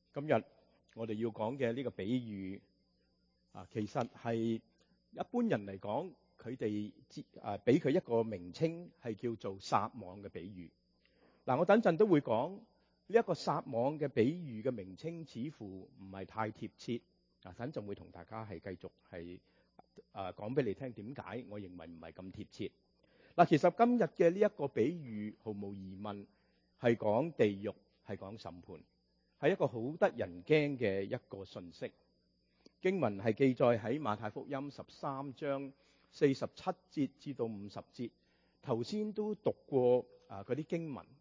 今日我哋要講嘅呢個比喻其實係一般人嚟講，佢哋俾佢一個名稱係叫做撒網嘅比喻。我等陣都會講呢一個撒網嘅比喻嘅名稱似乎唔係太貼切。等陣會同大家係繼續係講俾你聽點解我認為唔係咁貼切。其實今日嘅呢一個比喻毫無疑問係講地獄，係講審判，係一個好得人驚嘅一個信息。經文係記載喺馬太福音13章47節至到50節，頭先都讀過嗰啲經文。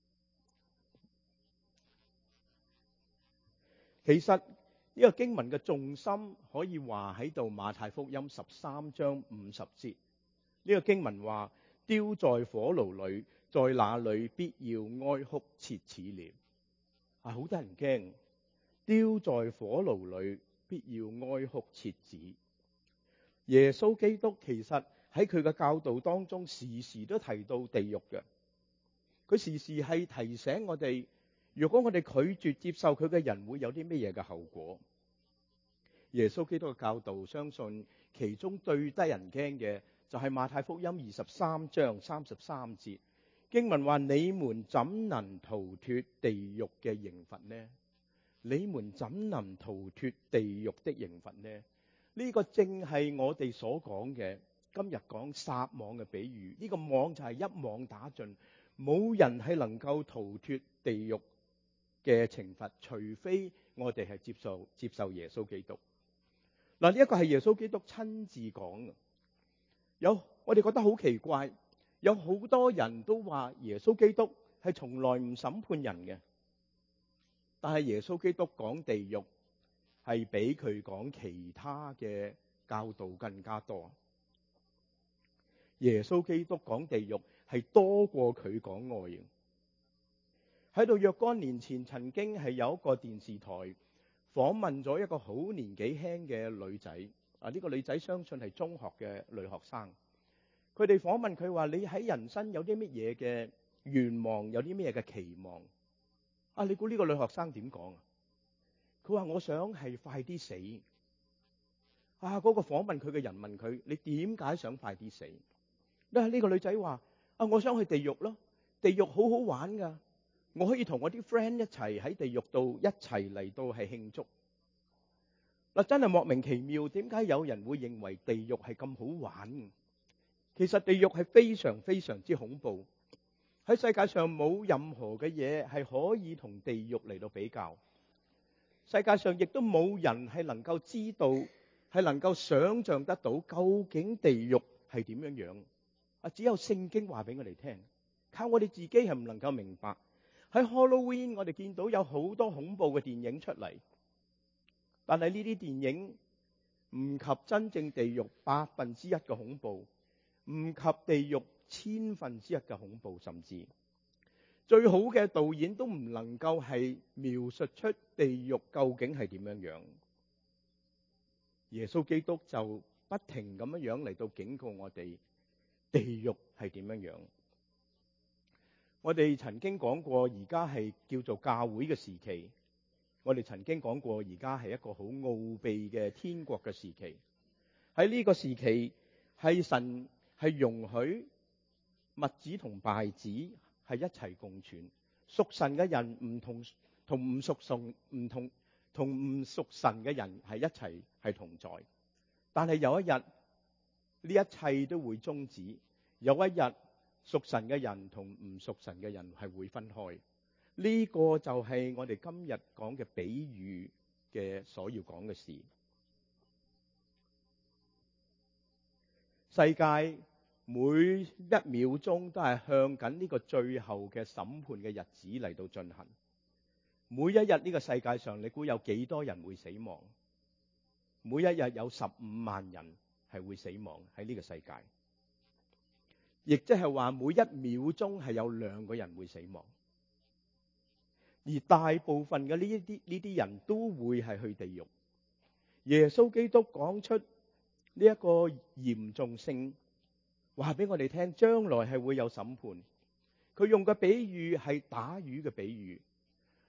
其實呢個經文嘅重心可以話喺度馬太福音13章50節，呢個經文話，丟在火爐裏，在那裏必要哀哭切齒了。好得人驚，丟在火爐裏必要哀哭切齒。耶穌基督其實喺佢嘅教導當中時時都提到地獄嘅，佢時時係提醒我哋，如果我哋拒絕接受佢嘅人會有啲咩嘢嘅後果。耶穌基督嘅教導，相信其中最得人驚嘅就係馬太福音23章33節，經文話，你們怎能逃脫地獄嘅刑罰呢？你們怎能逃脫地獄的刑罰呢？呢個正係我哋所講嘅，今日講撒網嘅比喻。呢個網就係一網打盡，冇人係能夠逃脫地獄嘅懲罰，除非我哋係接受耶穌基督。呢一個係耶穌基督親自講嘅。我哋覺得好奇怪，有好多人都話耶穌基督係從來唔審判人嘅，但係耶穌基督講地獄係比佢講其他嘅教導更加多。耶穌基督講地獄係多過佢講愛。喺度若干年前，曾經係有一個電視台訪問咗一個好年紀輕嘅女仔。呢個女仔相信係中學嘅女學生。佢哋訪問佢話，你喺人生有啲乜嘢嘅願望，有啲乜嘢嘅期望？你估呢個女學生點講？佢話，我想係快啲死。嗰個訪問佢嘅人問佢，你點解想快啲死？呢個女仔話，我想去地獄咯，地獄好好玩噶，我可以同我啲 friend 一齊喺地獄度一齊嚟到係慶祝。真係莫名其妙，點解有人會認為地獄係咁好玩？其實地獄係非常非常之恐怖，喺世界上冇任何嘅嘢係可以同地獄嚟到比較。世界上亦都冇人係能夠知道，係能夠想象得到究竟地獄係點樣樣。只有聖經話俾我哋聽，靠我哋自己係唔能夠明白。喺 Halloween 我哋見到有好多恐怖嘅電影出嚟，但係呢啲電影唔及真正地獄1%嘅恐怖，唔及地獄1/1000嘅恐怖，甚至最好嘅導演都唔能夠係描述出地獄究竟係點樣樣。耶穌基督就不停咁樣嚟到警告我哋，地獄係點樣樣。我哋曾經講過，而家係叫做教會嘅時期。我哋曾經講過，而家係一個好奧秘嘅天國嘅時期。喺呢個時期，係神係容許麥子同稗子係一齊共存，屬神嘅人同唔屬神嘅人係一齊係同在。但係有一日，呢一切都會終止。有一日，屬神嘅人同唔屬神嘅人係會分開。呢個就係我哋今日講嘅比喻嘅所要講嘅事。世界每一秒鐘都係向緊呢個最後嘅審判嘅日子嚟到進行。每一日呢個世界上，你估有幾多人會死亡？每一日有15萬人係會死亡喺呢個世界，亦即係話每一秒鐘係有2個人會死亡。而大部分嘅呢啲人都會係去地獄。耶穌基督講出呢一個嚴重性，話俾我哋聽，將來係會有審判。佢用嘅比喻係打魚嘅比喻。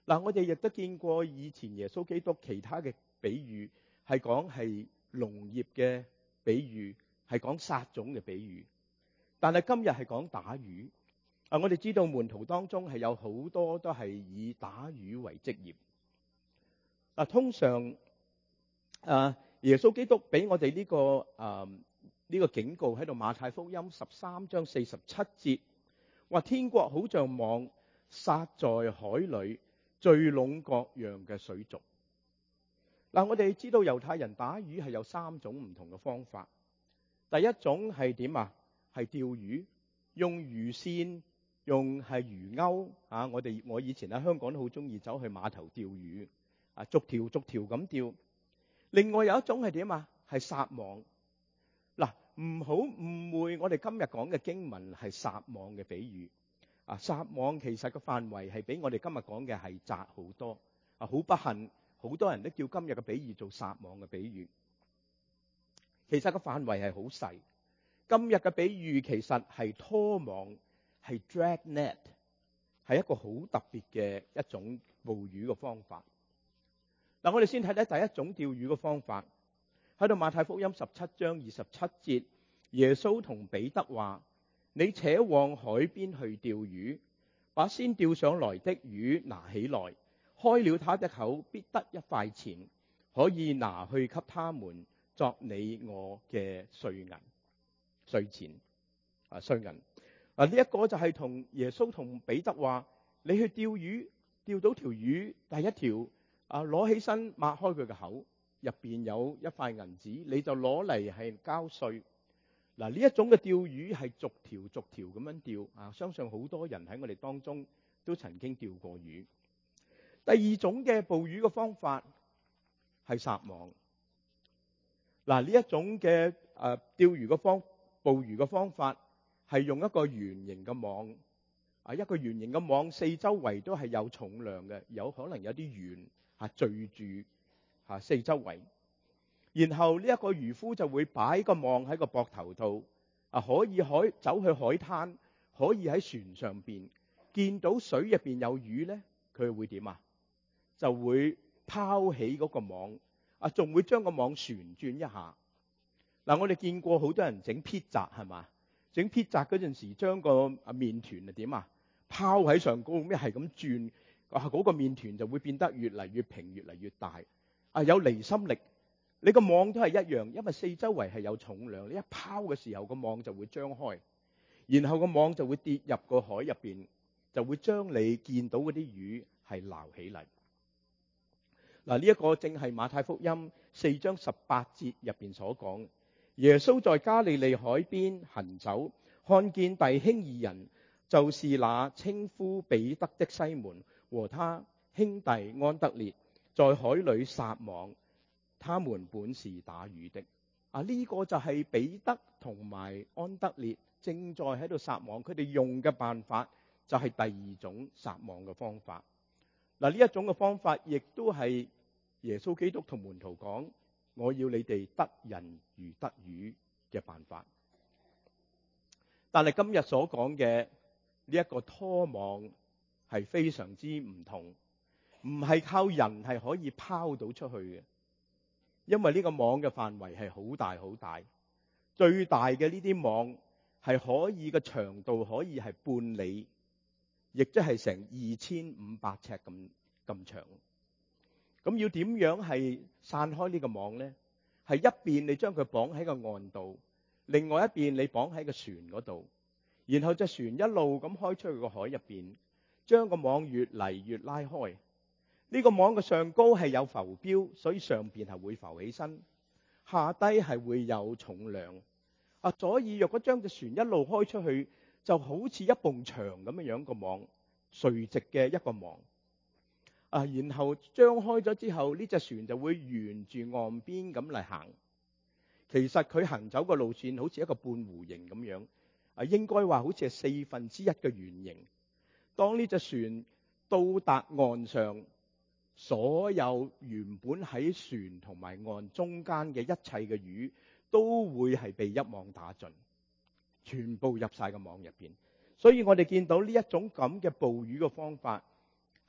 嗱，我哋亦都見過以前耶穌基督其他嘅比喻，係講係農業嘅比喻，係講撒種嘅比喻。但係今日係講打魚。我哋知道門徒當中係有好多都係以打魚為職業。通常耶穌基督俾我哋呢個警告喺度，馬太福音13章47節話：天國好像網撒在海裏，聚攏各樣嘅水族。我哋知道猶太人打魚係有3種唔同嘅方法。第一種係點啊？係釣魚，用魚線，用係魚鈎。我以前喺香港都好中意走去碼頭釣魚，逐條逐條咁釣。另外有一種係點啊？係撒網。唔好誤會，我哋今日講嘅經文係撒網嘅比喻。撒網其實個範圍係比我哋今日講嘅係窄好多。好不幸，好多人都叫今日嘅比喻做撒網嘅比喻。其實個範圍係好細。今日嘅比喻其實係拖網，係 drag net， 係一個好特別嘅一種捕魚嘅方法。我哋先睇睇第一種釣魚嘅方法。喺度馬太福音17章27節，耶穌同彼得話：你且往海邊去釣魚，把先釣上來的魚拿起來，開了他的口，必得1塊錢，可以拿去給他們作你我嘅稅錢。呢一個就係同耶穌同彼得話：你去釣魚，釣到條魚第一條，攞起身擘開佢嘅口，入邊有1塊銀子，你就攞嚟係交稅。呢一種嘅釣魚係逐條逐條咁樣釣。相信好多人喺我哋當中都曾經釣過魚。第二種嘅捕魚嘅方法係撒網。呢一種嘅捕魚嘅方法係用一個圓形嘅網，一個圓形嘅網四周圍都係有重量嘅，有可能有啲鉛聚住四周圍。然後呢一個漁夫就會擺個網喺個膊頭度，可以走去海灘，可以喺船上邊見到水入邊有魚呢，佢會點啊？就會拋起嗰個網，仲會將個網旋轉一下。我哋見過好多人整披薩係嘛？整披薩嗰陣時，將個麵團點啊？拋喺上高，咩係咁轉，嗰個麵團就會變得越嚟越平，越嚟越大。有離心力。你個網都係一樣，因為四周圍係有重量，你一拋嘅時候個網就會張開，然後個網就會跌入個海入邊，就會將你見到嗰啲魚係撈起嚟。呢一個正係馬太福音4章18節入邊所講。耶穌在加利利海邊行走，看見弟兄2人，就是那稱呼彼得的西門和他兄弟安德烈，在海裏撒網。他們本是打魚的。呢個就係彼得同埋安德烈正在喺度撒網。佢哋用嘅辦法就係第二種撒網嘅方法。呢一種嘅方法亦都係耶穌基督同門徒講：我要你哋得人如得魚嘅辦法。但係今日所講嘅呢一個拖網係非常之唔同，唔係靠人係可以拋到出去嘅。因為呢個網嘅範圍係好大好大，最大嘅呢啲網係可以嘅長度可以係半里，亦即係成2500尺咁長。咁要點樣係散開呢個網呢？係一邊你將佢綁喺個岸度，另外一邊你綁喺個船嗰度，然後隻船一路咁開出去個海入邊，將個網越嚟越拉開。呢個網嘅上高係有浮標，所以上邊係會浮起身，下低係會有重量。所以若果將隻船一路開出去，就好似一埲牆咁樣個網，垂直嘅一個網。然後張開咗之後，呢隻船就會沿住岸邊咁嚟行。其實佢行走個路線好似一個半弧形咁樣，應該話好似係1/4嘅圓形。當呢隻船到達岸上，所有原本喺船同埋岸中間嘅一切嘅魚都會係被一網打盡，全部入晒個網入邊。所以我哋見到呢一種咁嘅捕魚嘅方法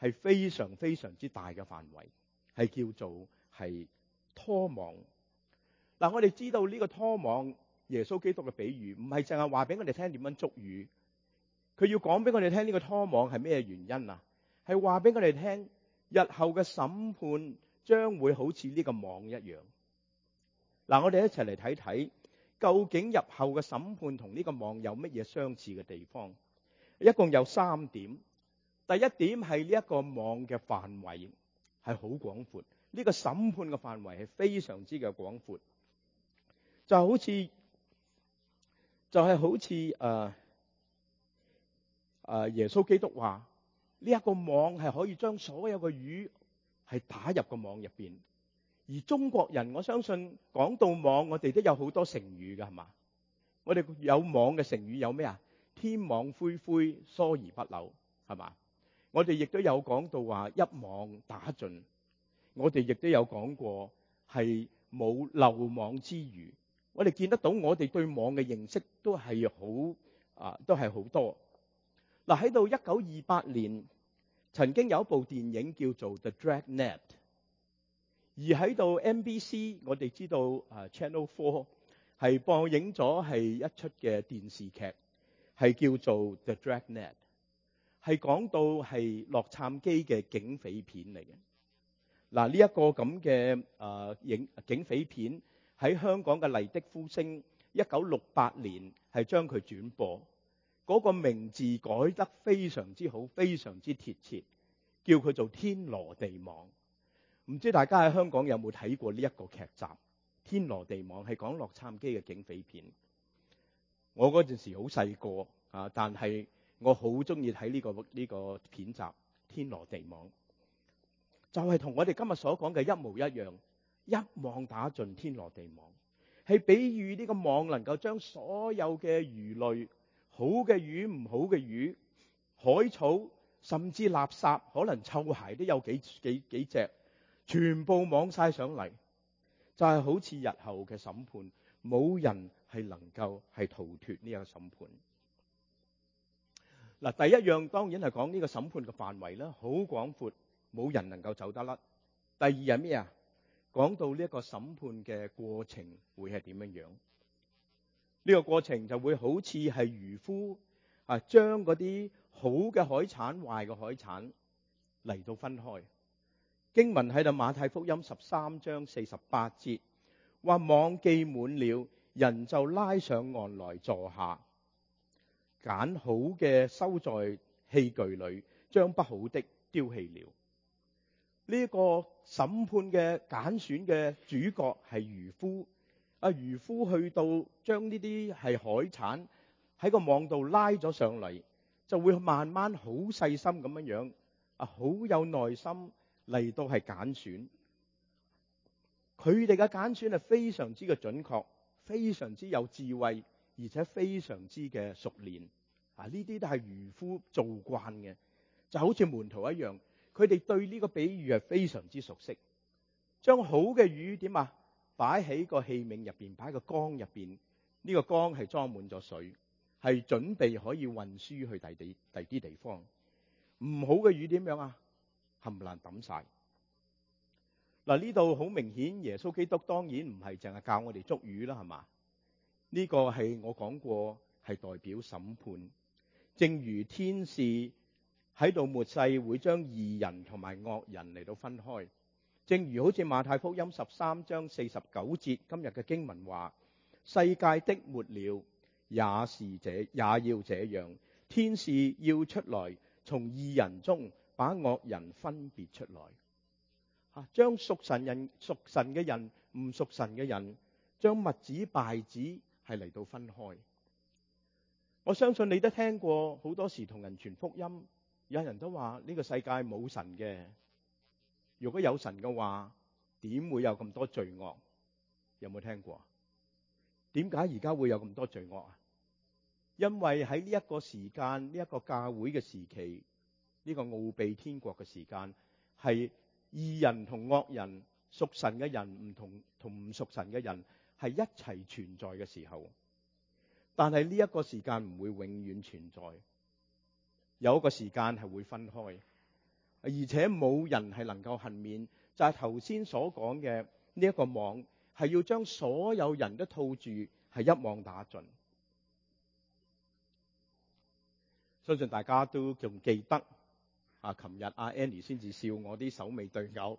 係非常非常之大嘅範圍，係叫做係拖網。嗱，我哋知道呢個拖網，耶穌基督嘅比喻唔係淨係話俾我哋聽點樣捉魚，佢要講俾我哋聽呢個拖網係咩原因啊？係話俾我哋聽，日後嘅審判將會好似呢個網一樣。嗱，我哋一齊嚟睇睇，究竟日後嘅審判同呢個網有乜嘢相似嘅地方？一共有3點。第一點係呢一個網嘅範圍係好廣闊，呢個審判嘅範圍係非常之嘅廣闊，就係好似耶穌基督話呢一個網係可以將所有嘅魚係打入個網入邊。而中國人，我相信講到網，我哋都有好多成語㗎，係嘛？我哋有網嘅成語有咩啊？天網恢恢，疏而不漏，係嘛？我哋亦都有講到話一網打盡，我哋亦都有講過係冇漏網之魚。我哋見得到，我哋對網嘅認識都係好多。嗱，喺到1928年，曾經有一部電影叫做《The Dragnet》。而喺度 NBC， 我哋知道Channel 4係播映咗係一出嘅電視劇，係叫做 The Dragnet， 係講到係洛杉磯嘅警匪片嚟嘅。嗱，呢一個咁嘅警匪片喺香港嘅麗的呼聲1968年係將佢轉播，嗰個名字改得非常之好，非常之貼切，叫佢做天羅地網。唔知大家喺香港有冇睇過呢一個劇集《天羅地網》，係講洛杉磯嘅警匪片。我嗰陣時好細個但係我好中意睇呢個片集《天羅地網》，就係同我哋今日所講嘅一模一樣，一網打盡天羅地網，係比喻呢個網能夠將所有嘅魚類，好嘅魚、唔好嘅魚、海草，甚至垃圾，可能臭鞋都有幾隻。全部網晒上嚟，就係好似日後嘅審判，冇人係能夠係逃脫呢個審判。嗱，第一樣當然係講呢個審判嘅範圍啦，好廣闊，冇人能夠走得甩。第二係咩啊？講到呢一個審判嘅過程會係點樣樣？呢個過程就會好似係漁夫將嗰啲好嘅海產、壞嘅海產嚟到分開。經文喺度馬太福音13章48節，話網既滿了，人就拉上岸來坐下，揀好嘅收在器具裏，將不好的丟棄了。呢個審判嘅揀選嘅主角係漁夫。漁夫去到將呢啲係海產喺個網度拉咗上嚟，就會慢慢好細心咁樣好有耐心嚟到係揀選。佢哋嘅揀選係非常之嘅準確，非常之有智慧，而且非常之嘅熟練。呢啲都係漁夫做慣嘅，就好似門徒一樣，佢哋對呢個比喻係非常之熟悉。將好嘅魚點啊？擺喺個器皿入邊，擺喺個缸入邊。呢個缸係裝滿咗水，係準備可以運輸去第啲地方。唔好嘅魚點樣啊？冚唪唥抌晒。嗱，呢度好明顯，耶穌基督當然唔係淨係教我哋捉魚啦，係嘛？呢個係我講過係代表審判。正如天使喺度末世會將義人同埋惡人嚟到分開。正如好似馬太福音13章49節今日嘅經文話，世界的末了也要這樣，天使要出來從義人中把惡人分別出來，將屬神嘅人、唔屬神嘅人，將麥子稗子係嚟到分開。我相信你都聽過，好多時同人傳福音，有人都話呢個世界冇神嘅。如果有神嘅話，點會有咁多罪惡？有冇聽過？點解而家會有咁多罪惡啊？因為喺呢一個時間，呢一個教會嘅時期，呢個奧秘天國嘅時間，係義人同惡人、屬神嘅人唔屬神嘅人係一齊存在嘅時候。但係呢一個時間唔會永遠存在，有一個時間係會分開。 而且冇人係能夠幸免。就係頭先所講嘅呢一個網，係要將所有人都套住，係一網打盡。相信大家都仲記得琴日阿 Annie 先至笑我啲手尾對偶。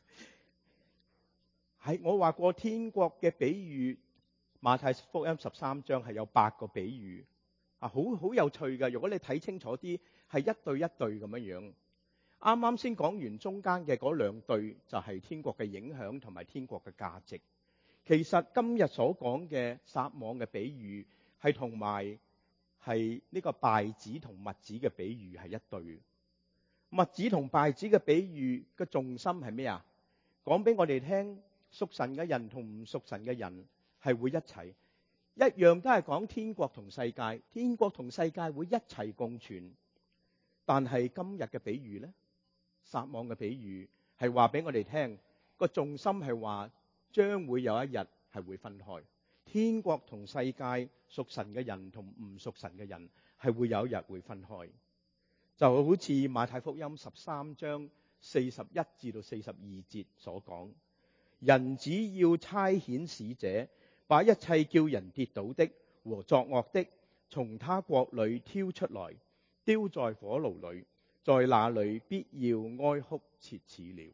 係我話過天國嘅比喻，馬太福音13章係有8個比喻好有趣嘅。如果你睇清楚啲，係一對一對咁樣樣。啱啱先講完中間嘅嗰兩對，就係天國嘅影響同埋天國嘅價值。其實今日所講嘅撒網嘅比喻，係同埋係呢個稗子同麥子嘅比喻係一對。麥子同稗子嘅比喻嘅重心係咩啊？講俾我哋聽，屬神嘅人同唔屬神嘅人係會一齊，一樣都係講天國同世界，天國同世界會一齊共存。但係今日嘅比喻呢，撒網嘅比喻係話俾我哋聽，個重心係話將會有一日係會分開，天國同世界，屬神嘅人同唔屬神嘅人係會有一日會分開。就好似馬太福音13章41至到42節所講，人子要差遣使者，把一切叫人跌倒的和作惡的從他國裏挑出來，丟在火爐裏，在那裏必要哀哭切齒了。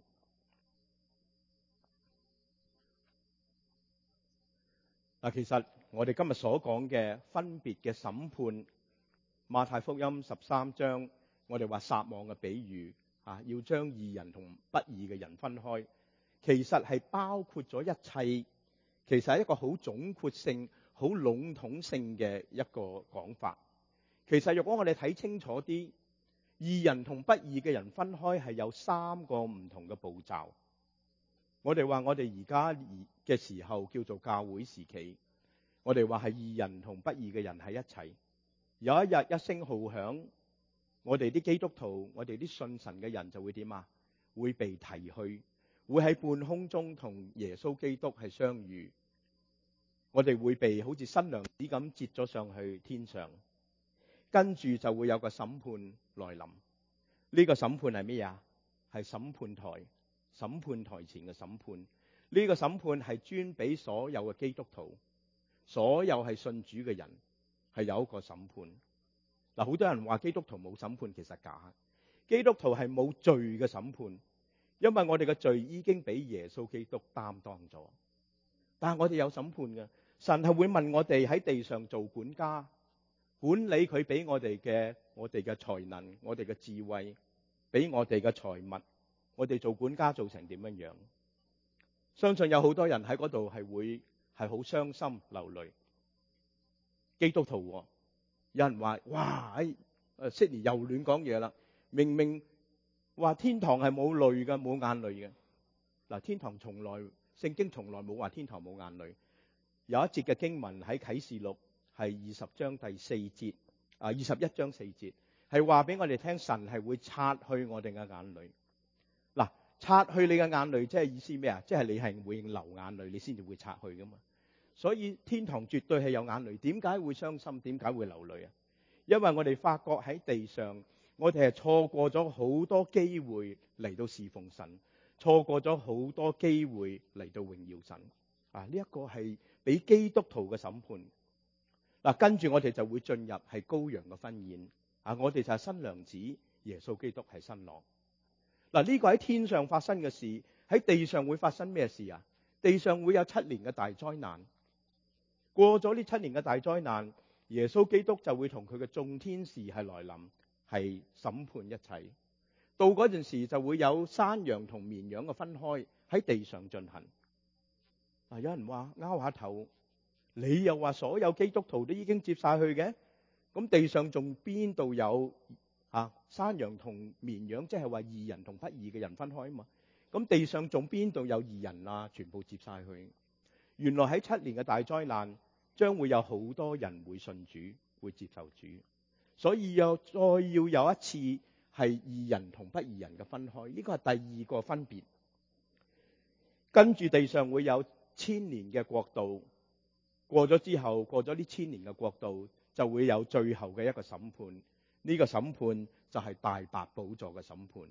其實我哋今日所講嘅分別嘅審判，馬太福音13章我哋話撒網嘅比喻要將義人同不義嘅人分開，其實係包括咗一切，其實係一個好總括性、好籠統性嘅一個講法。其實如果我哋睇清楚啲，義人同不義嘅人分開係有3個唔同嘅步驟。我哋話我哋而家嘅時候叫做教會時期，我哋話係義人同不義嘅人喺一齊。有一日一聲號響，我哋啲基督徒，我哋啲信神嘅人就會點啊？會被提去，會喺半空中同耶穌基督係相遇。我哋會被好似新娘子咁接咗上去天上，跟住就會有個審判來臨。呢個審判係咩啊？係審判台，審判台前嘅審判。呢個審判係專俾所有嘅基督徒，所有係信主嘅人係有一個審判。好多人話基督徒冇審判，其實假。基督徒係冇罪嘅審判，因為我哋嘅罪已經俾耶穌基督擔當咗。但係我哋有審判嘅，神係會問我哋喺地上做管家，管理佢俾我哋嘅才能，我哋嘅智慧，俾我哋嘅財物，我哋做管家做成點樣樣？相信有好多人喺嗰度係好傷心流淚。基督徒有人話：哇，Sydney 又亂講嘢啦！明明話天堂係冇淚嘅，冇眼淚嘅。天堂聖經從來冇話天堂冇眼淚。有一節嘅經文喺啟示錄係21章4節，係話俾我哋聽，神係會擦去我哋嘅眼淚。擦去你嘅眼淚，即係意思咩啊？即係你係會流眼淚，你先至會擦去噶嘛。所以天堂絕對係有眼淚。點解會傷心？點解會流淚啊？因為我哋發覺喺地上，我哋係錯過咗好多機會嚟到侍奉神，錯過咗好多機會嚟到榮耀神。呢一個係俾基督徒嘅審判。跟住我哋就會進入係羔羊嘅婚宴。我哋就係新娘子，耶穌基督係新郎。呢個喺天上發生嘅事，喺地上會發生咩事啊？地上會有7年嘅大災難。過咗呢7年嘅大災難，耶穌基督就會同佢嘅眾天使係來臨，係審判一切。到嗰陣時就會有山羊同綿羊嘅分開喺地上進行。有人話拗下頭，你又話所有基督徒都已經接晒去嘅，咁地上仲邊度有山羊同綿羊，即係話義人同不義嘅人分開啊嘛？咁地上仲邊度有義人啊？全部接晒去。原來喺7年嘅大災難，將會有好多人會信主，會接受主，所以再要有一次係義人同不義人嘅分開。呢個係第2個分別。跟住地上會有1000年嘅國度，過咗之後，過咗呢1000年嘅國度，就會有最後嘅一個審判。呢個審判就係大白寶座嘅審判。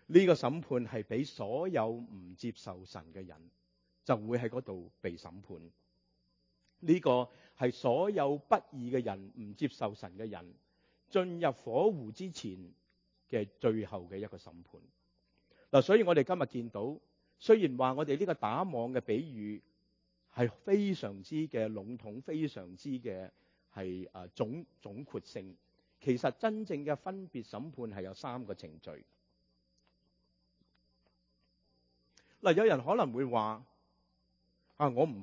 呢個審判係俾所有唔接受神嘅人，就會喺嗰度被審判。呢個係所有不義嘅人，唔接受神嘅人，進入火湖之前嘅最後嘅一個審判。嗱，所以我哋今日見到，雖然話我哋呢個打網嘅比喻係非常之嘅籠統，非常之嘅係總括性，其實真正嘅分別審判係有3個程序。嗱，有人可能會話我唔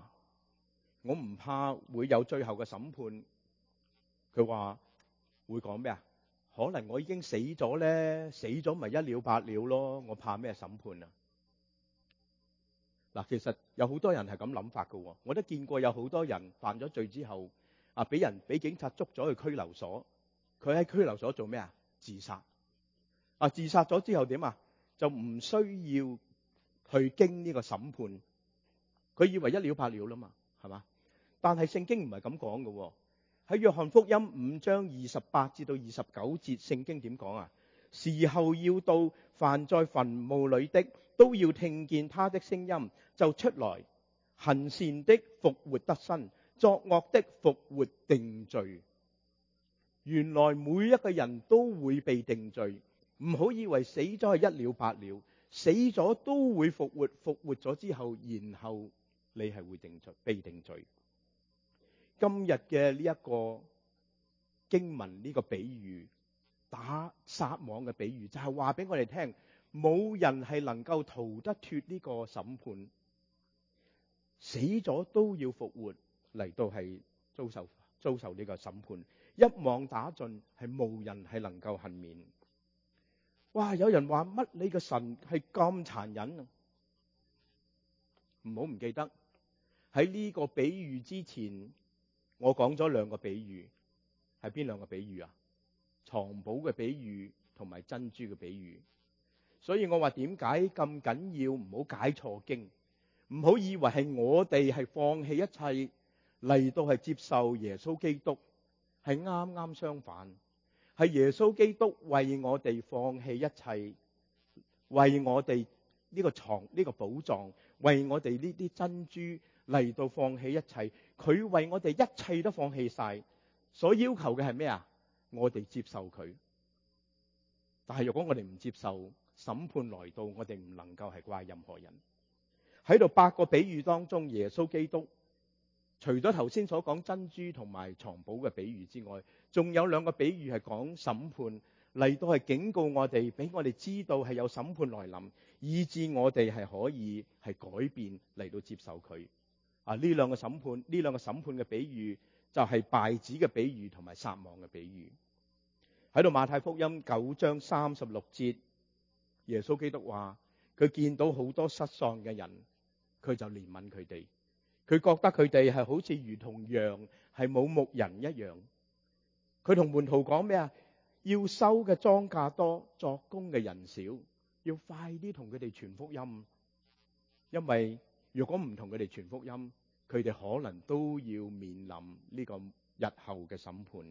怕會有最後嘅審判。佢話會講咩啊？可能我已經死咗咧，死咗咪一了百了咯，我怕咩審判啊？嗱，其實有好多人係咁諗法㗎喎。我都見過有好多人犯咗罪之後俾警察捉咗去拘留所，佢喺拘留所做咩啊？自殺。自殺咗之後點啊？就唔需要去經呢個審判，佢以為一了百了啦嘛，係嘛？但係聖經唔係咁講嘅喎。喺約翰福音5章28至到29節，聖經點講啊？時候要到，凡在墳墓裏的都要聽見他的聲音，就出來，行善的復活得生，作惡的復活定罪。原來每一個人都會被定罪，唔好以為死咗係一了百了，死咗都會復活，復活咗之後，然後你係會被定罪。今日嘅呢一個經文，呢個比喻，打撒網嘅比喻，就係話俾我哋聽，冇人係能夠逃得脫呢個審判，死咗都要復活嚟到係遭受呢個審判，一網打盡，係冇人係能夠幸免。哇！有人話乜你個神係咁殘忍啊？唔好唔記得喺呢個比喻之前，我講咗2個比喻，係邊2個比喻啊？藏寶嘅比喻同埋珍珠嘅比喻。所以我話點解咁緊要唔好解錯經，唔好以為係我哋係放棄一切嚟到係接受耶穌基督，係啱啱相反，係耶穌基督為我哋放棄一切，為我哋呢個寶藏，為我哋呢啲珍珠嚟到放棄一切。佢為我哋一切都放棄晒，所要求嘅係咩啊？我哋接受佢。但係如果我哋唔接受，審判來到，我哋唔能夠係怪任何人。喺度8個比喻當中，耶穌基督除咗頭先所講珍珠同埋藏寶嘅比喻之外，仲有2個比喻係講審判嚟到，係警告我哋，俾我哋知道係有審判來臨，以致我哋係可以係改變嚟到接受佢。呢2個審判嘅比喻就係稗子嘅比喻同埋撒網嘅比喻。喺度馬太福音9章36節，耶穌基督話佢見到好多失喪嘅人，佢就憐憫佢哋，佢覺得佢哋係好似如同羊係冇牧人一樣。佢同門徒講咩啊？要收嘅莊稼多，作工嘅人少，要快啲同佢哋傳福音，因為如果唔同佢哋傳福音，佢哋可能都要面臨呢個日後嘅審判。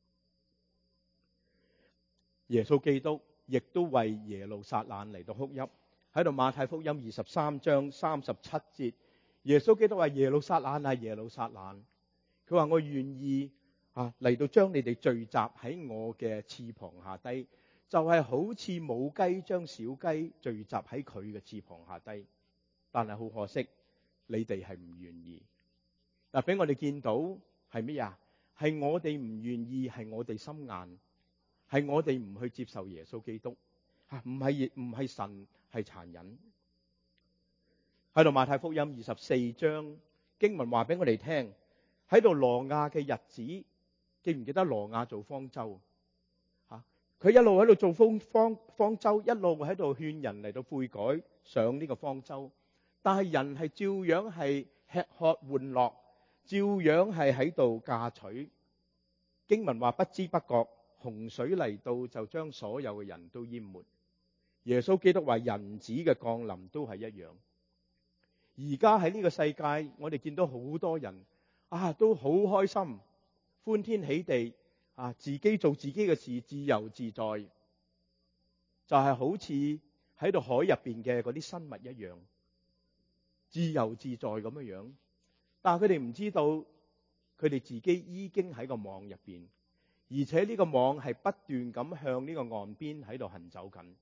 耶穌基督亦都為耶路撒冷嚟到哭泣。喺度馬太福音23章37節，耶穌基督話：耶路撒冷啊，耶路撒冷！佢話我願意嚟到將你哋聚集喺我嘅翅膀下低，就係好似母雞將小雞聚集喺佢嘅翅膀下低。但係好可惜，你哋係唔願意。俾我哋見到係乜嘢？係我哋唔願意，係我哋心硬，係我哋唔去接受耶穌基督。唔係神係殘忍。喺度馬太福音24章經文話俾我哋聽，喺度挪亞嘅日子，記唔記得挪亞做方舟？佢一路喺度做方舟，一路喺度勸人嚟到悔改，上呢個方舟。但係人係照樣係吃喝玩樂，照樣係喺度嫁娶。經文話不知不覺，洪水嚟到就將所有嘅人都淹沒。耶穌基督話人子嘅降臨都係一樣。而家喺呢個世界，我哋見到好多人都好開心，歡天喜地自己做自己嘅事，自由自在，就係好似喺度海入邊嘅嗰啲生物一樣，自由自在咁樣。但係佢哋唔知道，佢哋自己已經喺個網入邊，而且呢個網係不斷咁向呢個岸邊喺度行走緊。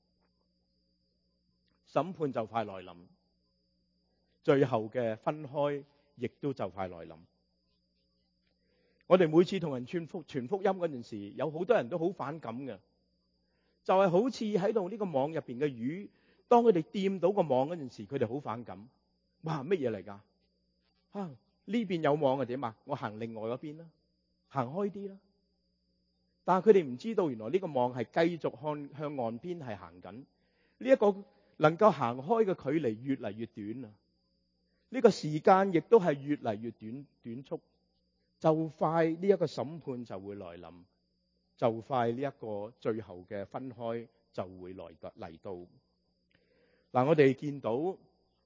審判就快來臨，最後嘅分開亦都就快來臨。我哋每次同人傳福音嗰陣時，有好多人都好反感嘅，就係好似喺度呢個網入邊嘅魚，當佢哋掂到個網嗰陣時，佢哋好反感。哇，乜嘢嚟㗎？呢邊有網啊，點啊？我行另外嗰邊啦，行開啲啦。但係佢哋唔知道，原來呢個網係繼續向岸邊係行緊。呢一個能夠行開嘅距離越嚟越短啊！呢個時間亦都係越嚟越短促。就快呢一個審判就會來臨，就快呢一個最後嘅分開就會嚟到。嗱，我哋見到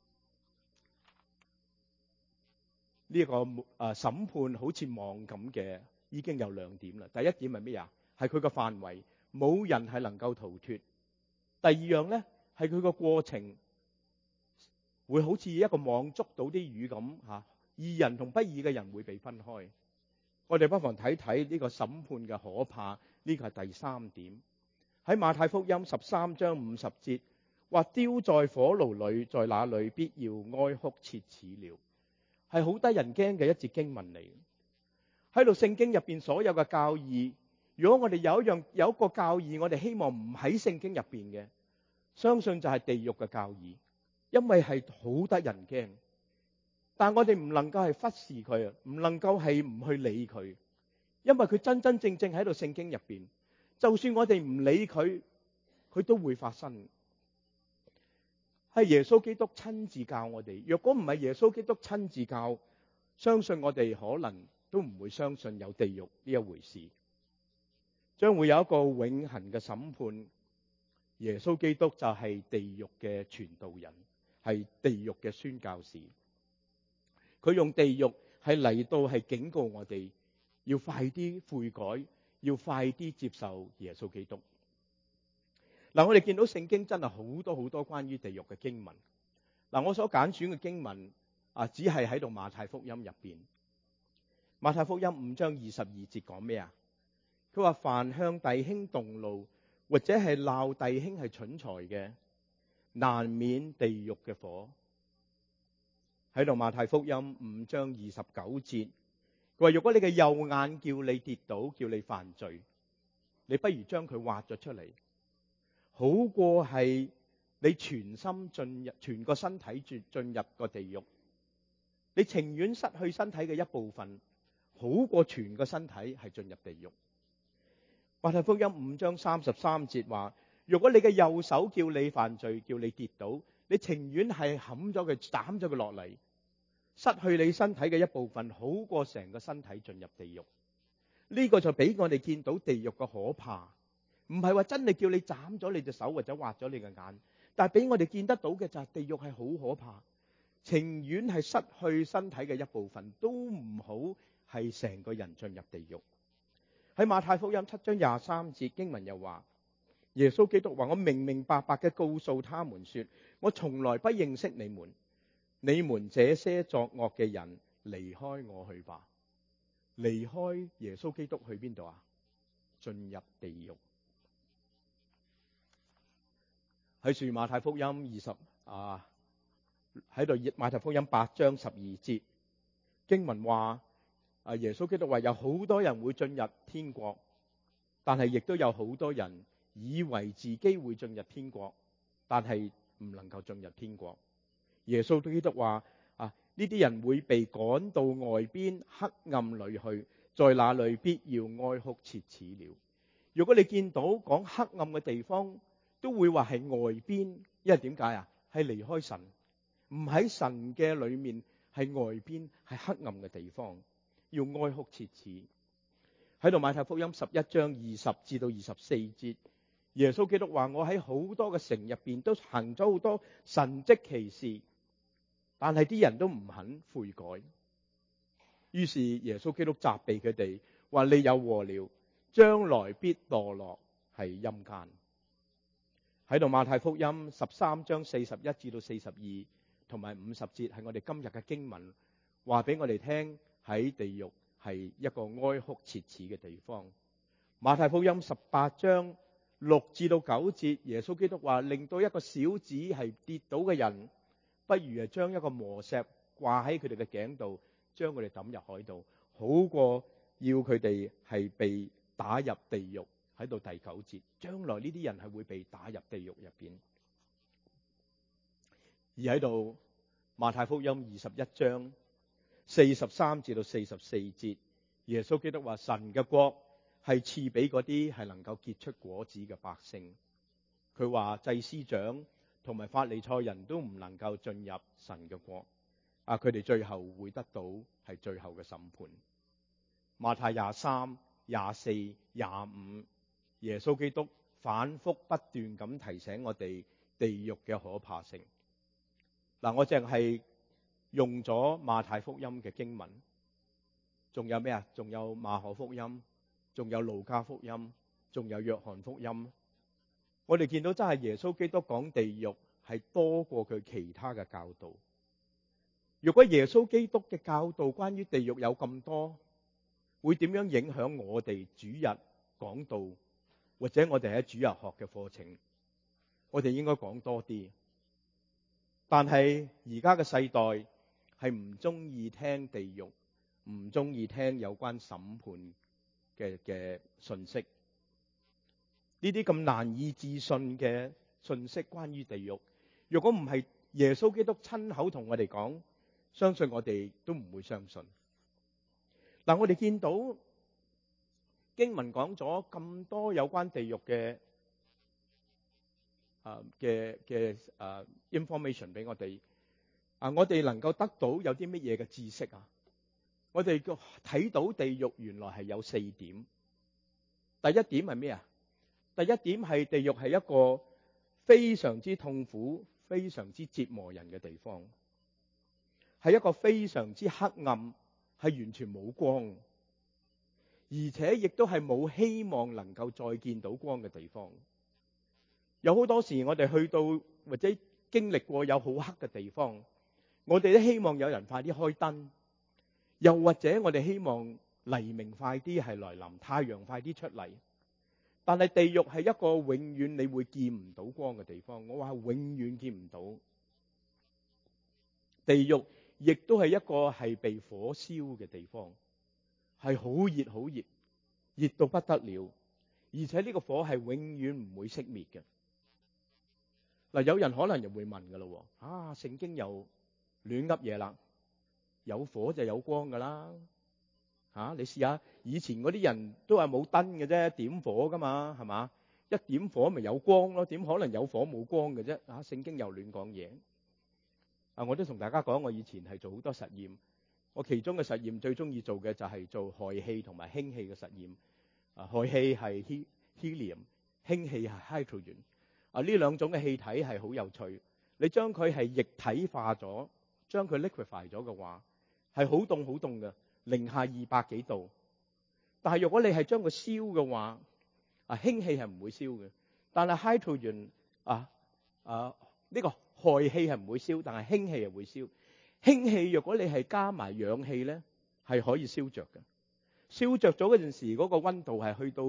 呢個審判好似網咁嘅，已經有兩點啦。第一點係咩啊？係佢個範圍，冇人係能夠逃脫。第二樣咧，係佢個過程會好似一個網捉到啲魚咁吓，義人同不義嘅人會被分開。我哋不妨睇睇呢個審判嘅可怕，呢個係第三點。喺馬太福音13章50節話，丟在火爐裏，在那裏必要哀哭切齒了，係好得人驚嘅一節經文嚟。喺度聖經入邊所有嘅教義，如果我哋有一個教義，我哋希望唔喺聖經入邊嘅，相信就係地獄嘅教義，因為係好得人驚。但我哋唔能夠係忽視佢啊，唔能夠係唔去理佢，因為佢真真正正喺度聖經入邊，就算我哋唔理佢，佢都會發生。係耶穌基督親自教我哋，若果唔係耶穌基督親自教，相信我哋可能都唔會相信有地獄呢一回事。將會有一個永恆嘅審判，耶穌基督就係地獄嘅傳道人，係地獄嘅宣教士。佢用地獄係嚟到係警告我哋，要快啲悔改，要快啲接受耶穌基督。嗱，我哋見到聖經真係好多好多關於地獄嘅經文。嗱，我所揀選嘅經文只係喺度馬太福音入邊。馬太福音5章22節講咩啊？佢話凡向弟兄動怒或者係鬧弟兄係蠢材嘅，難免地獄嘅火。喺度馬太福音5章29節，佢話如果你嘅右眼叫你跌倒，叫你犯罪，你不如將佢挖咗出嚟，好過係你全個身體進入個地獄。你情願失去身體嘅一部分，好過全個身體係進入地獄。馬太福音5章33節話，如果你嘅右手叫你犯罪，叫你跌倒，你情願係砍咗佢，斬咗佢落嚟，失去你身體嘅一部分，好過成個身體進入地獄。呢個就俾我哋見到地獄嘅可怕，唔係話真係叫你斬咗你隻手或者挖咗你嘅眼，但係俾我哋見得到嘅就係地獄係好可怕，情願係失去身體嘅一部分，都唔好係成個人進入地獄。喺馬太福音7章23節經文又話，耶穌基督話，我明明白白嘅告訴他們說，我從來不認識你們，你們這些作惡嘅人，離開我去吧。離開耶穌基督去邊度啊？進入地獄。喺住馬太福音喺度馬太福音8章12節經文話，耶穌基督話有好多人會進入天國，但係亦都有好多人以為自己會進入天國，但係唔能夠進入天國。耶穌基督話呢啲人會被趕到外邊黑暗裏去，在那裏必要哀哭切齒了。如果你見到講黑暗嘅地方，都會話係外邊，因為點解啊？係離開神，唔喺神嘅裏面，係外邊，係黑暗嘅地方，要哀哭切齒。喺度馬太福音11章20至到24節，耶穌基督話，我喺好多嘅城入邊都行咗好多神蹟奇事，但係啲人都唔肯悔改。於是耶穌基督責備佢哋，話你有禍了，將來必墮落係陰間。 喺度馬太福音13章41至到42同埋50節係我哋今日嘅經文，話俾我哋聽喺地獄係一個哀哭切齒嘅地方。馬太福音18章6至到9節，耶穌基督話，令到一個小子係跌倒嘅人，不如係將一個磨石掛喺佢哋嘅頸度，將佢哋抌入海度，好過要佢哋係被打入地獄。喺度第9節，將來呢啲人係會被打入地獄入邊。而喺度馬太福音21章43至到44節，耶穌基督話，神嘅國係賜俾嗰啲係能夠結出果子嘅百姓。佢話祭司長同埋法利賽人都唔能夠進入神嘅國，佢哋最後會得到係最後嘅審判。馬太23、24、25，耶穌基督反覆不斷咁提醒我哋地獄嘅可怕性。我淨係用咗馬太福音嘅經文，仲有咩啊？仲有馬可福音，仲有路加福音，仲有約翰福音。我哋見到真係耶穌基督講地獄係多過佢其他嘅教導。如果耶穌基督嘅教導關於地獄有咁多，會點樣影響我哋主日講道，或者我哋喺主日學嘅課程？我哋應該講多啲。但係而家嘅世代係唔中意聽地獄，唔中意聽有關審判嘅信息。呢啲咁難以置信嘅信息關於地獄，如果唔係耶穌基督親口同我哋講，相信我哋都唔會相信。我哋見到經文講咗咁多有關地獄嘅information 俾我哋，我哋能夠得到有啲乜嘢嘅知識啊？我哋睇到地獄原來係有4點。第一點係咩啊？第一點係地獄係一個非常之痛苦、非常之折磨人嘅地方，係一個非常之黑暗，係完全冇光，而且亦都係冇希望能夠再見到光嘅地方。有好多時我哋去到或者經歷過有好黑嘅地方，我哋都希望有人快啲開燈，又或者我哋希望黎明快啲係來臨，太陽快啲出嚟。但係地獄係一個永遠你會見唔到光嘅地方。我話永遠見唔到。地獄亦都係一個係被火燒嘅地方，係好熱好熱，熱到不得了，而且呢個火係永遠唔會熄滅嘅。有人可能又會問噶咯，聖經又亂噏嘢啦，有火就有光噶啦。你試下以前嗰啲人都話冇燈嘅啫，點火噶嘛，係嘛？一點火咪有光咯，點可能有火冇光嘅啫？聖經又亂講嘢。我都同大家講，我以前係做好多實驗，我其中嘅實驗最中意做嘅就係做氦氣同埋氫氣嘅實驗。氦氣係 helium， 氫氣係 hydrogen。呢兩種嘅氣體係好有趣，你將佢係液體化咗，將佢 liquefy 咗嘅話，係好凍好凍嘅。零下200幾度，但係如果你係將佢燒嘅話，氫氣係唔會燒嘅，但係 hydrogen 呢個氦氣係唔會燒，但係氫氣係會燒。氫氣如果你係加埋氧氣咧，係可以燒着嘅。燒着咗嗰陣時，嗰個溫度係去到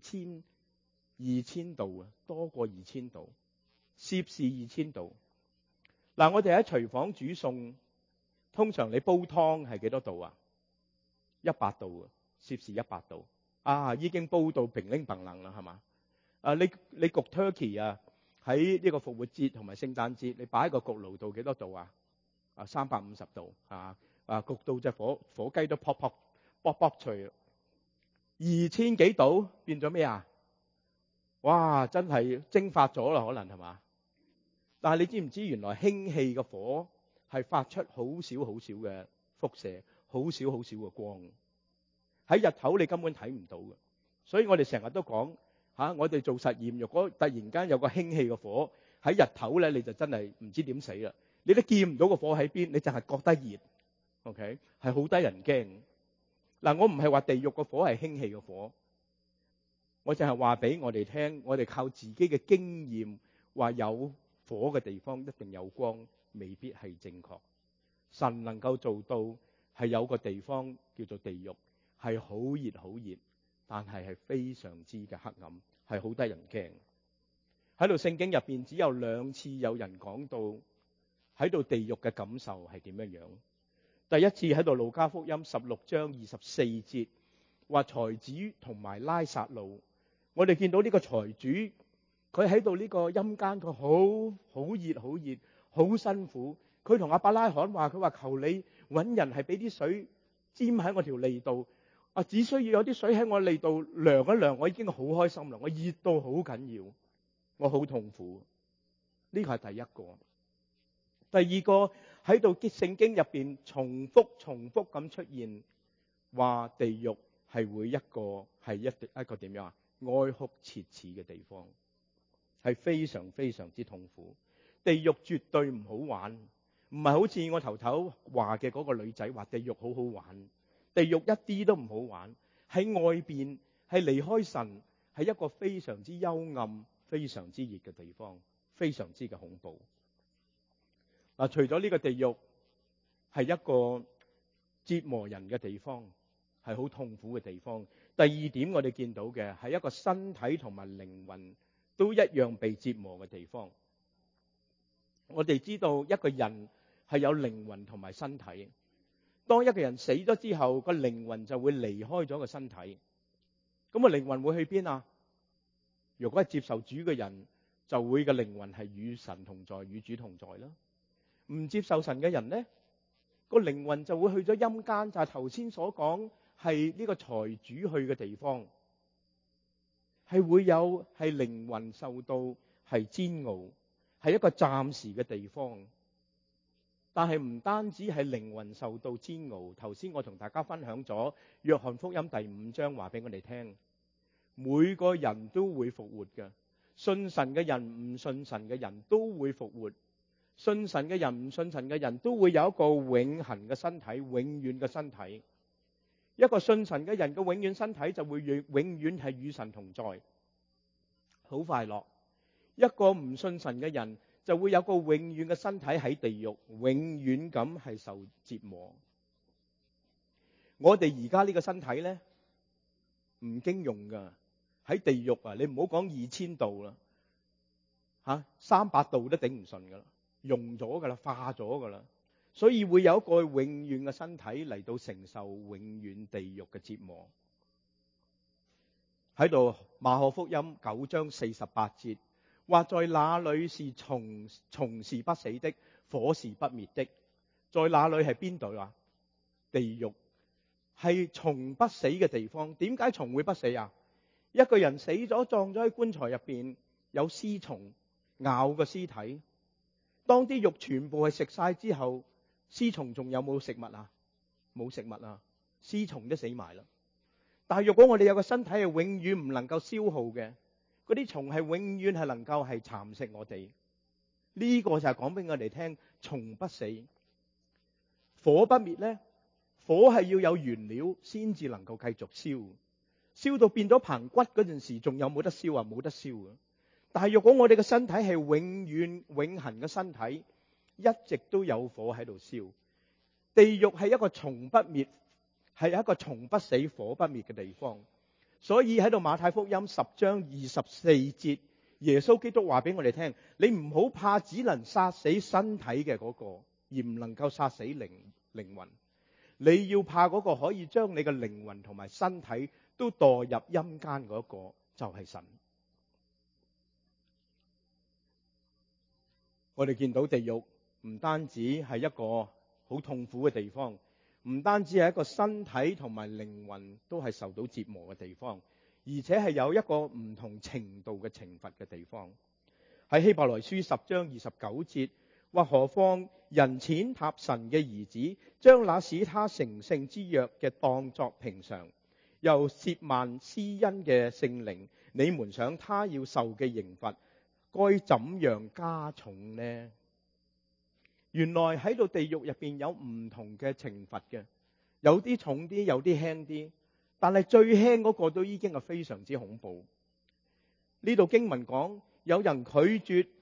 2000度啊，多過2000度，攝氏2000度。我哋喺廚房煮餸，通常你煲湯係幾多度啊？100度啊，攝氏100度已經煲到平拎唪冷啦，係嘛？你焗 turkey 啊，喺呢個復活節同埋聖誕節，你擺喺個焗爐度幾多度啊？350度焗到隻火雞都卜脆，2000幾度變咗咩啊？哇！真係蒸發咗啦，可能係嘛？但係你知唔知原來氫氣嘅火係發出好少好少嘅輻射，好少好少嘅光，喺日頭你根本睇唔到嘅。所以我哋成日都講我哋做實驗，如果突然間有個氫氣嘅火喺日頭咧，你就真係唔知點死啦！你都見唔到個火喺邊，你就係覺得熱。OK， 係好得人驚。我唔係話地獄個火係氫氣嘅火，我淨係話俾我哋聽，我哋靠自己嘅經驗話有火嘅地方一定有光，未必係正確。神能夠做到係有個地方叫做地獄，係好熱好熱，但係非常之嘅黑暗，係好得人驚。喺度聖經入邊只有2次有人講到喺度地獄嘅感受係點樣樣。第一次喺度路加福音16章24節，話財主同埋拉撒路，我哋見到呢個財主佢喺度呢個陰間，佢好熱好熱，好辛苦。佢同亞伯拉罕話，佢話求你搵人係俾啲水沾喺我條脷度，只需要有啲水喺我脷度涼一涼，我已經好開心啦。我熱到好緊要，我好痛苦。呢個係第一個。第二個喺度聖經入邊重複咁出現，話地獄係會一個點樣哀哭切齒嘅地方，係非常非常之痛苦。地獄絕對唔好玩，唔係好似我頭頭話嘅嗰個女仔話地獄好好玩。地獄一啲都唔好玩，喺外邊係離開神，係一個非常之幽暗、非常之熱嘅地方，非常之嘅恐怖。除咗呢個地獄係一個折磨人嘅地方，係好痛苦嘅地方。第二點我哋見到嘅係一個身體同埋靈魂都一樣被折磨嘅地方。我哋知道一個人係有靈魂同埋身體，當一個人死咗之後，個靈魂就會離開咗個身體。咁個靈魂會去邊啊？如果係接受主嘅人，就會個靈魂係與神同在，與主同在啦。唔接受神嘅人呢，個靈魂就會去咗陰間，就係頭先所講係呢個財主去嘅地方，係會有係靈魂受到係煎熬，係一個暫時嘅地方。但係唔單止係靈魂受到煎熬，頭先我同大家分享咗約翰福音第5章話俾我哋聽，每個人都會復活嘅，信神嘅人唔信神嘅人都會復活。信神嘅人唔信神嘅人都會有一個永恆嘅身體，永遠嘅身體。一個信神嘅人嘅永遠身體就會永遠係與神同在，好快樂。一個唔信神嘅人就會有個永遠嘅身體喺地獄，永遠咁係受折磨。我哋而家呢個身體呢，唔經用噶，喺地獄啊，你唔好講2000度啦，300度都頂唔順噶啦。溶咗噶啦，化咗噶啦，所以會有一個永遠嘅身體嚟到承受永遠地獄嘅折磨。喺度馬可福音9章48節話，在那裏是蟲是不死的，火是不滅的。在那裏係邊度啊？地獄係蟲不死嘅地方。點解蟲會不死啊？一個人死咗，葬咗喺棺材入邊，有屍蟲咬個屍體。當啲肉全部係食晒之後，屍蟲仲有冇食物啊？冇食物啊，屍蟲都死埋啦。但係如果我哋有個身體係永遠唔能夠消耗嘅，嗰啲蟲係永遠係能夠係蠶食我哋。呢個就係講俾我哋聽，蟲不死，火不滅呢？火係要有原料先至能夠繼續燒，燒到變咗棚骨嗰陣時，仲有冇得燒啊？冇得燒啊！但係如果我哋嘅身體係永遠永恆嘅身體，一直都有火喺度燒。地獄係一個蟲不滅，係一個蟲不死火不滅嘅地方。所以喺度馬太福音10章24節，耶穌基督話俾我哋聽，你唔好怕只能殺死身體嘅嗰個，而唔能夠殺死靈魂。你要怕嗰個可以將你嘅靈魂同埋身體都墮入陰間嗰個，就係神。我哋見到地獄唔單止係一個好痛苦嘅地方，唔單止係一個身體同埋靈魂都係受到折磨嘅地方，而且係有一個唔同程度嘅懲罰嘅地方。喺希伯來書10章29節話，何況人踐踏神嘅兒子，將那使他成聖之約嘅當作平常，又褻慢施恩嘅聖靈，你們想他要受嘅刑罰該怎樣加重呢？原來喺度地獄入邊有唔同嘅懲罰嘅，有啲重啲，有啲輕啲，但係最輕嗰個都已經係非常之恐怖。呢度經文講，有人拒絕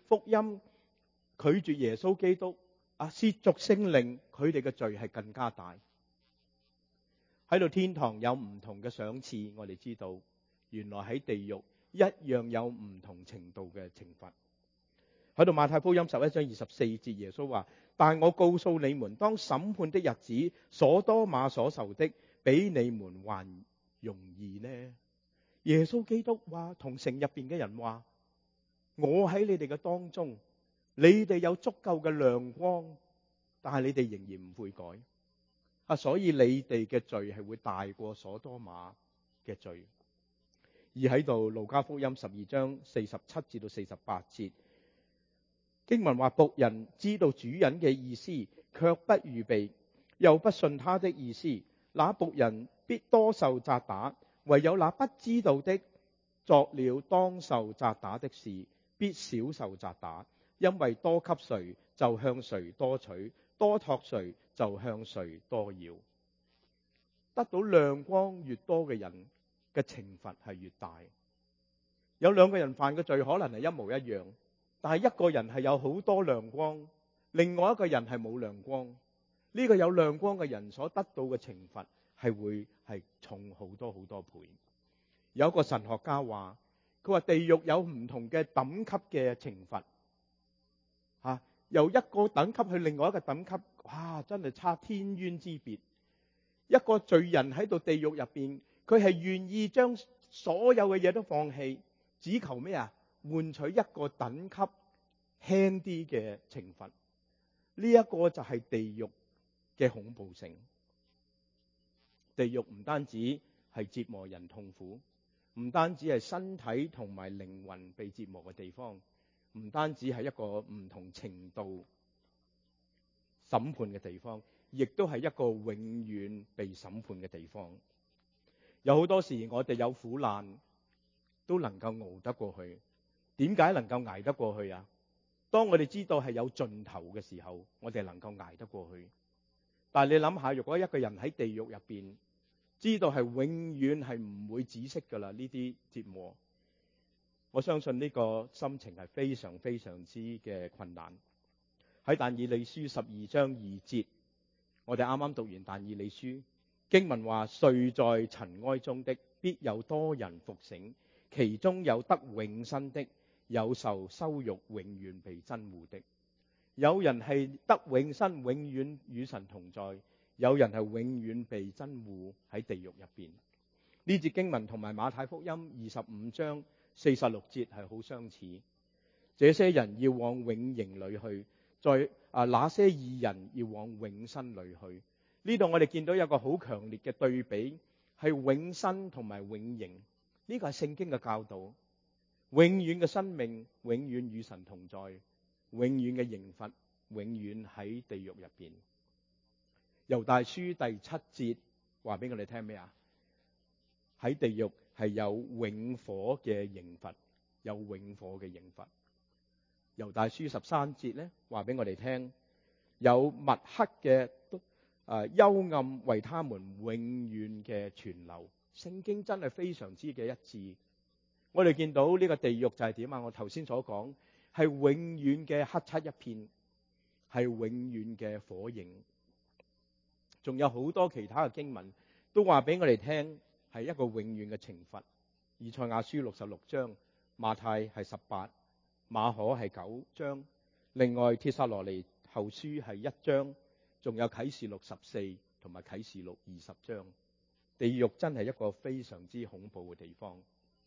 福音，拒絕耶穌基督，褻瀆聖靈，佢哋嘅罪係更加大。喺度天堂有唔同嘅賞賜，我哋知道原來喺地獄一樣有唔同程度嘅懲罰。喺度馬太福音11章24節，耶穌話：但我告訴你們，當審判的日子，所多瑪所受的比你們還容易呢。耶穌基督話同城入邊嘅人話：我喺你哋嘅當中，你哋有足夠嘅亮光，但係你哋仍然唔悔改，所以你哋嘅罪係會大過所多瑪嘅罪。而喺度路加福音12章47至到48節，經文話：僕人知道主人嘅意思，卻不預備，又不信他的意思，那僕人必多受責打；唯有那不知道的，作了當受責打的事，必少受責打。因為多給誰，就向誰多取；多託誰，就向誰多要。得到亮光越多嘅人嘅懲罰係越大。有兩個人犯嘅罪可能係一模一樣，但係一個人係有好多亮光，另外一個人係冇亮光。呢個有亮光嘅人所得到嘅懲罰係會係重好多好多倍。有一個神學家話，佢話地獄有唔同嘅等級嘅懲罰，由一個等級去另外一個等級，哇，真係差天淵之別。一個罪人喺度地獄入邊，佢係願意將所有嘅嘢都放棄，只求咩啊？換取一個等級輕啲嘅懲罰。呢一個就係地獄嘅恐怖性。地獄唔單止係折磨人痛苦，唔單止係身體同埋靈魂被折磨嘅地方，唔單止係一個唔同程度審判嘅地方，亦都係一個永遠被審判嘅地方。有好多時我哋有苦難都能夠熬得過去。點解能夠捱得過去啊？當我哋知道係有盡頭嘅時候，我哋能夠捱得過去。但係你諗下，如果一個人喺地獄入邊，知道係永遠係唔會止息噶啦，呢啲折磨，我相信呢個心情係非常非常之嘅困難。喺但以理書12章2節，我哋啱啱讀完但以理書，經文話：睡在塵埃中的，必有多人復醒，其中有得永生的，有受羞辱永遠被憎惡的。有人係得永生，永遠與神同在；有人係永遠被憎惡喺地獄入邊。呢節經文同埋馬太福音25章46節係好相似。這些人要往永刑裏去，那些義人要往永生裏去。呢度我哋見到有個好強烈嘅對比，係永生同埋永刑。呢個係聖經嘅教導。永遠嘅生命，永遠與神同在；永遠嘅刑罰，永遠喺地獄入邊。猶大書第7節話俾我哋聽咩啊？喺地獄係有永火嘅刑罰，有永火嘅刑罰。猶大書13節咧話俾我哋聽，有墨黑嘅幽暗為他們永遠嘅存留。聖經真係非常之嘅一致。我哋見到呢個地獄就係點啊？我頭先所講係永遠嘅黑漆一片，係永遠嘅火刑。仲有好多其他嘅經文都話俾我哋聽，係一個永遠嘅懲罰。以賽亞書66章，馬太係18，馬可係9章，另外帖撒羅尼後書係1章，仲有啟示錄14同埋啟示錄20章。地獄真係一個非常之恐怖嘅地方。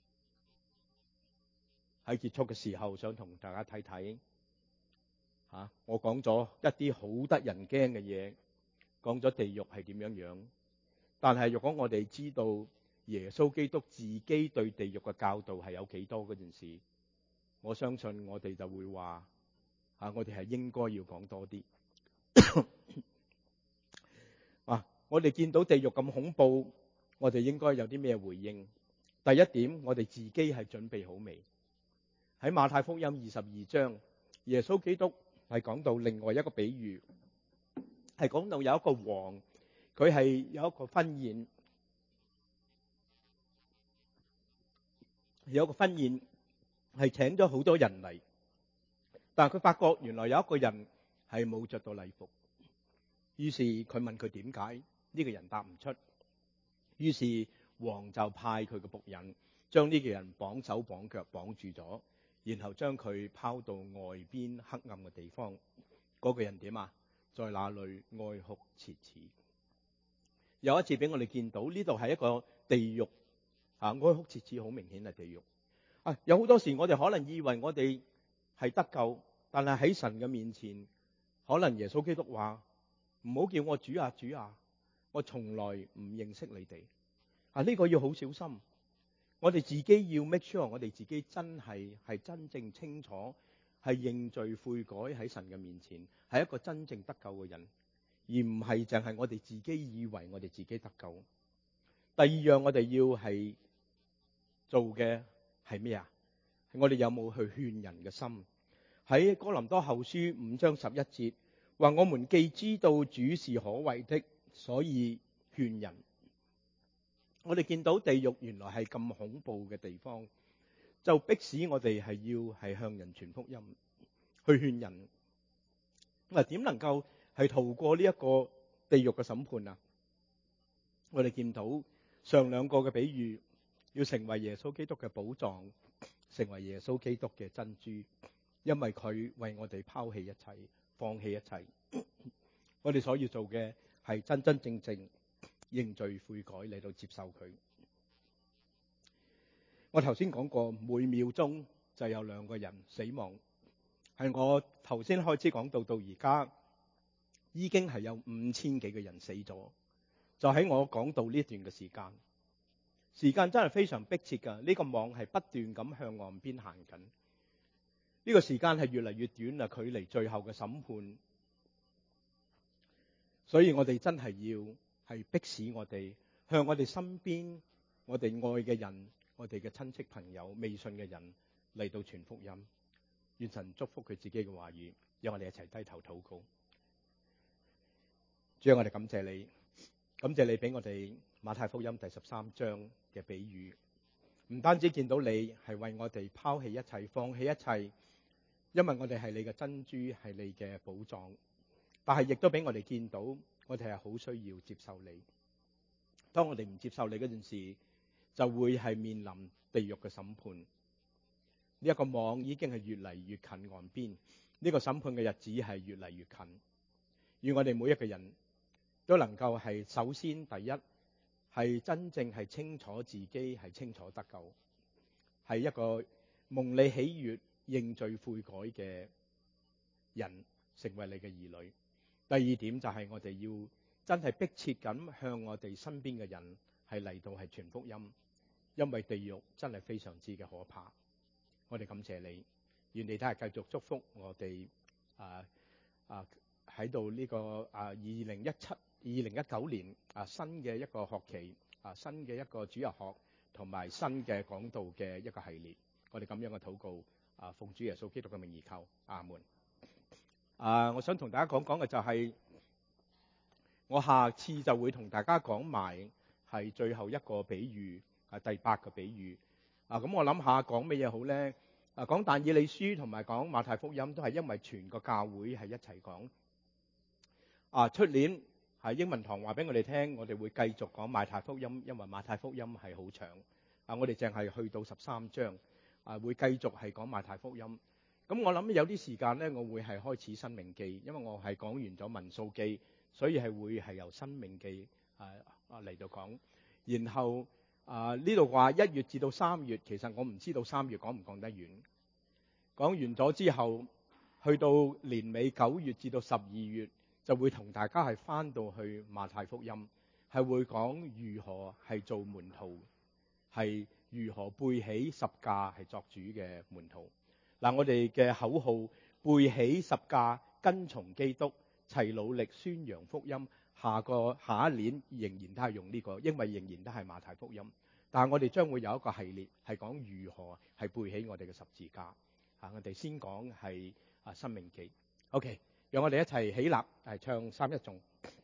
喺結束嘅時候，想同大家睇睇我講咗一啲好得人驚嘅嘢，講咗地獄係點樣樣。但係如果我哋知道耶穌基督自己對地獄嘅教導係有幾多嗰件事，我相信我哋就會話我哋係應該要講多啲。我哋見到地獄咁恐怖，我哋應該有啲咩回應？第一點，我哋自己係準備好未？喺馬太福音22章，耶穌基督係講到另外一個比喻，係講到有一個王，佢係有一個婚宴，有一個婚宴係請咗好多人嚟， 但係佢發覺原來有一個人係冇着到禮服，於是佢問佢點解，呢個人答唔出，於是王就派佢嘅僕人將呢個人綁手綁腳綁住咗，然後將佢拋到外邊黑暗嘅地方。嗰個人點啊？在那裏哀哭切齒。有一次俾我哋見到呢度係一個地獄啊，哀哭切齒好明顯係地獄啊。有好多時我哋可能以為我哋係得救，但係喺神嘅面前，可能耶穌基督話唔好叫我主啊主啊，我從來唔認識你哋啊。呢個要好小心，我哋自己要 make sure 我哋自己真係真正清楚，係認罪悔改喺神嘅面前，係一個真正得救嘅人，而唔係淨係我哋自己以為我哋自己得救。第二樣我哋要係做嘅係咩啊？我哋有冇去勸人嘅心？喺哥林多後書5章11節話，我們既知道主是可畏的，所以勸人。我哋見到地獄原來係咁恐怖嘅地方，就迫使我哋係要係向人傳福音，去勸人。咁點能夠係逃過呢一個地獄嘅審判啊？我哋見到上兩個嘅比喻，要成為耶穌基督嘅寶藏，成為耶穌基督嘅珍珠，因為佢為我哋拋棄一切，放棄一切。我哋所要做嘅係真真正正認罪悔改嚟到接受佢。我頭先講過，每秒鐘就有2個人死亡，係我頭先開始講到而家已經係有5000幾個人死咗。就喺我講到呢段嘅時間真係非常迫切㗎。呢個網係不斷咁向岸邊行緊，呢個時間係越嚟越短啦，距離最後嘅審判。所以我哋真係要係迫使我哋向我哋身邊我哋愛嘅人，我哋嘅親戚朋友未信嘅人嚟到傳福音。願神祝福佢自己嘅話語，讓我哋一齊低頭禱告。主啊，我哋感謝你，感謝你俾我哋馬太福音第13章嘅比喻，唔單止見到你係為我哋拋棄一切，放棄一切，因為我哋係你嘅珍珠，係你嘅寶藏，但係亦都俾我哋見到我哋係好需要接受你。當我哋唔接受你嗰陣時，就會係面臨地獄嘅審判。呢一個網已經係越嚟越近岸邊，呢個審判嘅日子係越嚟越近。願我哋每一個人都能夠係首先第一係真正係清楚自己係清楚得救，係一個蒙你喜悅認罪悔改嘅人，成為你嘅兒女。第二點就係我哋要真係迫切咁向我哋身邊嘅人係嚟到係傳福音，因為地獄真係非常之嘅可怕。我哋感謝你，願你都係繼續祝福我哋喺度呢個2019年新嘅一個學期新嘅一個主日學同埋新嘅講道嘅一個系列。我哋咁樣嘅禱告奉主耶穌基督嘅名而求，阿門。我想同大家講嘅就係，我下次就會同大家講埋係最後一個比喻第8個比喻。咁我諗下講乜嘢好呢？講但以理書同埋講馬太福音都係因為全個教會係一齊講。出年係英文堂話俾我哋聽，我哋會繼續講馬太福音，因為馬太福音係好長。我哋淨係去到13章，會繼續係講馬太福音。咁我諗有啲時間呢，我會係開始申命記，因為我係講完咗民數記，所以係會係由申命記嚟到講。然後呢度話1月至到3月，其實我唔知道3月講唔講得完。講完咗之後，去到年尾9月至到12月，就會同大家係翻到去馬太福音，係會講如何係做門徒，係如何背起十架係作主嘅門徒。我哋嘅口號背起十架跟從基督，齊努力宣揚福音。下一年仍然都係用呢個，因為仍然都係馬太福音。但係我哋將會有一個系列係講如何係背起我哋嘅十字架。我哋先講係申命記。OK， 讓我哋一齊起立唱三一頌。